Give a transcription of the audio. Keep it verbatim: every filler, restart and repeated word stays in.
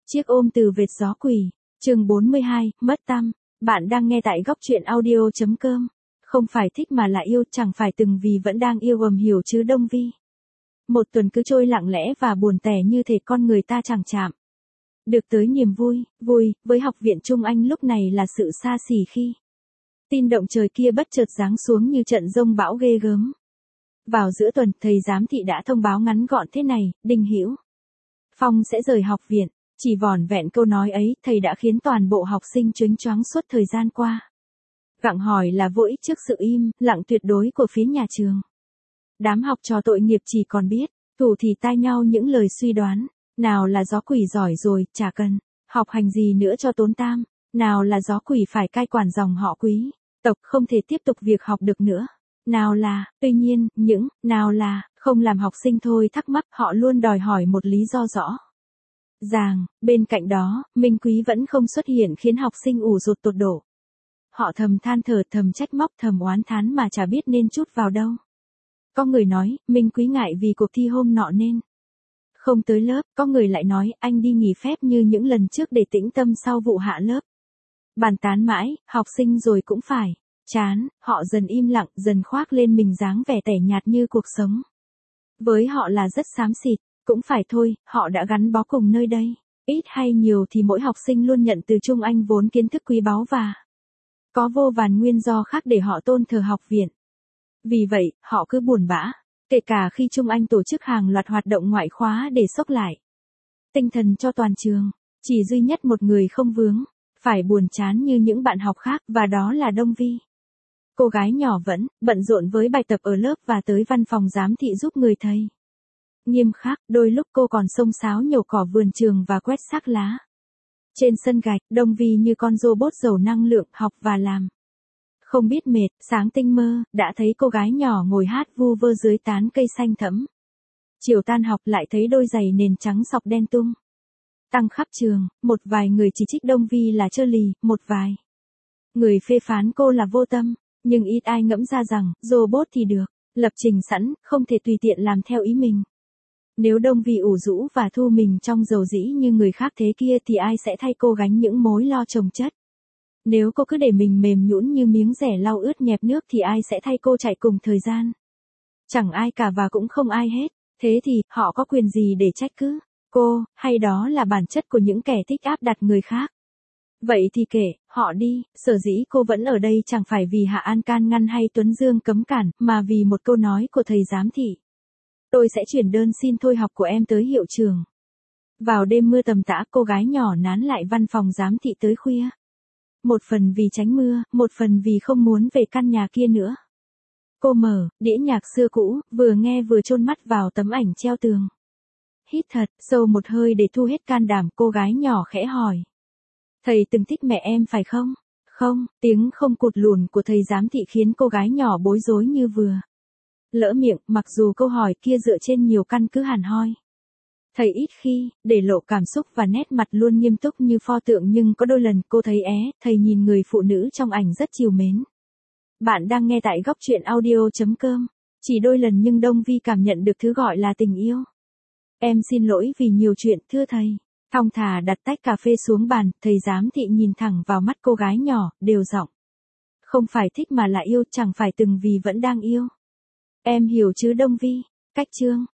Chiếc ôm từ vệt gió quỷ, chương bốn mươi hai, mất tăm. Bạn đang nghe tại góc truyện audio chấm com. Không phải thích mà là yêu, chẳng phải từng vì vẫn đang yêu ầm hiểu chứ Đông Vi. Một tuần cứ trôi lặng lẽ và buồn tẻ như thể con người ta chẳng chạm được tới niềm vui, vui, với học viện Trung Anh lúc này là sự xa xỉ khi tin động trời kia bất chợt giáng xuống như trận dông bão ghê gớm. Vào giữa tuần, thầy giám thị đã thông báo ngắn gọn thế này: Đinh Hữu Phong sẽ rời học viện. Chỉ vỏn vẹn câu nói ấy, thầy đã khiến toàn bộ học sinh choáng choáng suốt thời gian qua. Gặng hỏi là vô ích trước sự im lặng tuyệt đối của phía nhà trường. Đám học trò tội nghiệp chỉ còn biết thủ thì tai nhau những lời suy đoán. Nào là gió quỷ giỏi rồi, chả cần học hành gì nữa cho tốn tam. Nào là gió quỷ phải cai quản dòng họ quý tộc, không thể tiếp tục việc học được nữa. Nào là, tuy nhiên, những, nào là, không làm học sinh thôi thắc mắc, họ luôn đòi hỏi một lý do rõ ràng. Bên cạnh đó, Minh Quý vẫn không xuất hiện khiến học sinh ủ rột tột đổ. Họ thầm than thở, thầm trách móc, thầm oán thán mà chả biết nên trút vào đâu. Có người nói, Minh Quý ngại vì cuộc thi hôm nọ nên không tới lớp, có người lại nói, anh đi nghỉ phép như những lần trước để tĩnh tâm sau vụ hạ lớp. Bàn tán mãi, học sinh rồi cũng phải chán, họ dần im lặng, dần khoác lên mình dáng vẻ tẻ nhạt như cuộc sống với họ là rất xám xịt. Cũng phải thôi, họ đã gắn bó cùng nơi đây. Ít hay nhiều thì mỗi học sinh luôn nhận từ Trung Anh vốn kiến thức quý báu và có vô vàn nguyên do khác để họ tôn thờ học viện. Vì vậy, họ cứ buồn bã, kể cả khi Trung Anh tổ chức hàng loạt hoạt động ngoại khóa để xốc lại tinh thần cho toàn trường. Chỉ duy nhất một người không vướng phải buồn chán như những bạn học khác, và đó là Đông Vi. Cô gái nhỏ vẫn bận rộn với bài tập ở lớp và tới văn phòng giám thị giúp người thầy nghiêm khắc. Đôi lúc cô còn xông xáo nhổ cỏ vườn trường và quét xác lá trên sân gạch. Đông Vi như con robot giàu năng lượng, học và làm không biết mệt. Sáng tinh mơ đã thấy cô gái nhỏ ngồi hát vu vơ dưới tán cây xanh thẫm. Chiều tan học lại thấy đôi giày nền trắng sọc đen tung tăng khắp trường. Một vài người chỉ trích Đông Vi là trơ lì, một vài người phê phán cô là vô tâm, nhưng ít ai ngẫm ra rằng robot thì được lập trình sẵn, không thể tùy tiện làm theo ý mình. Nếu Đông Vi ủ rũ và thu mình trong dầu dĩ như người khác thế kia thì ai sẽ thay cô gánh những mối lo chồng chất? Nếu cô cứ để mình mềm nhũn như miếng dẻ lau ướt nhẹp nước thì ai sẽ thay cô chạy cùng thời gian? Chẳng ai cả và cũng không ai hết. Thế thì, họ có quyền gì để trách cứ cô, hay đó là bản chất của những kẻ thích áp đặt người khác? Vậy thì kể họ đi, sở dĩ cô vẫn ở đây chẳng phải vì Hạ An can ngăn hay Tuấn Dương cấm cản, mà vì một câu nói của thầy giám thị. Tôi sẽ chuyển đơn xin thôi học của em tới hiệu trưởng. Vào đêm mưa tầm tã, cô gái nhỏ nán lại văn phòng giám thị tới khuya. Một phần vì tránh mưa, một phần vì không muốn về căn nhà kia nữa. Cô mở đĩa nhạc xưa cũ, vừa nghe vừa chôn mắt vào tấm ảnh treo tường. Hít thật sâu một hơi để thu hết can đảm, cô gái nhỏ khẽ hỏi: Thầy từng thích mẹ em phải không? Không, tiếng không cụt lùn của thầy giám thị khiến cô gái nhỏ bối rối như vừa lỡ miệng, mặc dù câu hỏi kia dựa trên nhiều căn cứ hẳn hoi. Thầy ít khi để lộ cảm xúc và nét mặt luôn nghiêm túc như pho tượng, nhưng có đôi lần cô thấy é, thầy nhìn người phụ nữ trong ảnh rất trìu mến. Bạn đang nghe tại góc truyện audio chấm com. Chỉ đôi lần nhưng Đông Vi cảm nhận được thứ gọi là tình yêu. Em xin lỗi vì nhiều chuyện, thưa thầy. Thong thả đặt tách cà phê xuống bàn, thầy giám thị nhìn thẳng vào mắt cô gái nhỏ, đều giọng: Không phải thích mà là yêu, chẳng phải từng vì vẫn đang yêu. Em hiểu chứ Đông Vi? Cách chương